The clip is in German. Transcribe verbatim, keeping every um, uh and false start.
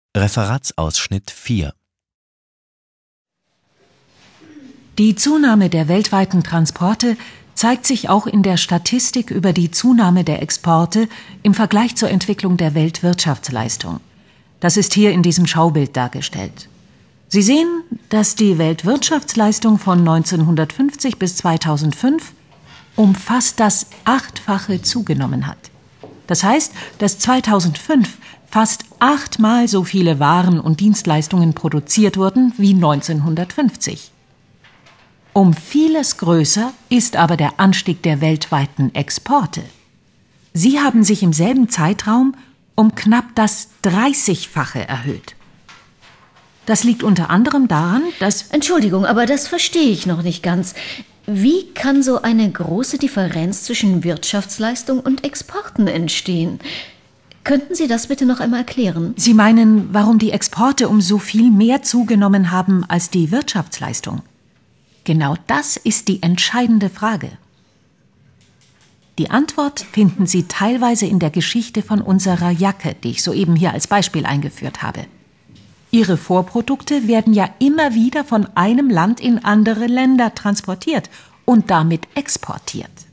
Referatsausschnitt vier. Die Zunahme der weltweiten Transporte zeigt sich auch in der Statistik über die Zunahme der Exporte im Vergleich zur Entwicklung der Weltwirtschaftsleistung. Das ist hier in diesem Schaubild dargestellt. Sie sehen, dass die Weltwirtschaftsleistung von neunzehnhundertfünfzig bis zweitausendfünf um fast das Achtfache zugenommen hat. Das heißt, dass zweitausendfünf fast achtmal so viele Waren und Dienstleistungen produziert wurden wie neunzehnhundertfünfzig. Um vieles größer ist aber der Anstieg der weltweiten Exporte. Sie haben sich im selben Zeitraum um knapp das dreißigfache erhöht. Das liegt unter anderem daran, dass... Entschuldigung, aber das verstehe ich noch nicht ganz. Wie kann so eine große Differenz zwischen Wirtschaftsleistung und Exporten entstehen? Könnten Sie das bitte noch einmal erklären? Sie meinen, warum die Exporte um so viel mehr zugenommen haben als die Wirtschaftsleistung? Genau das ist die entscheidende Frage. Die Antwort finden Sie teilweise in der Geschichte von unserer Jacke, die ich soeben hier als Beispiel eingeführt habe. Ihre Vorprodukte werden ja immer wieder von einem Land in andere Länder transportiert und damit exportiert.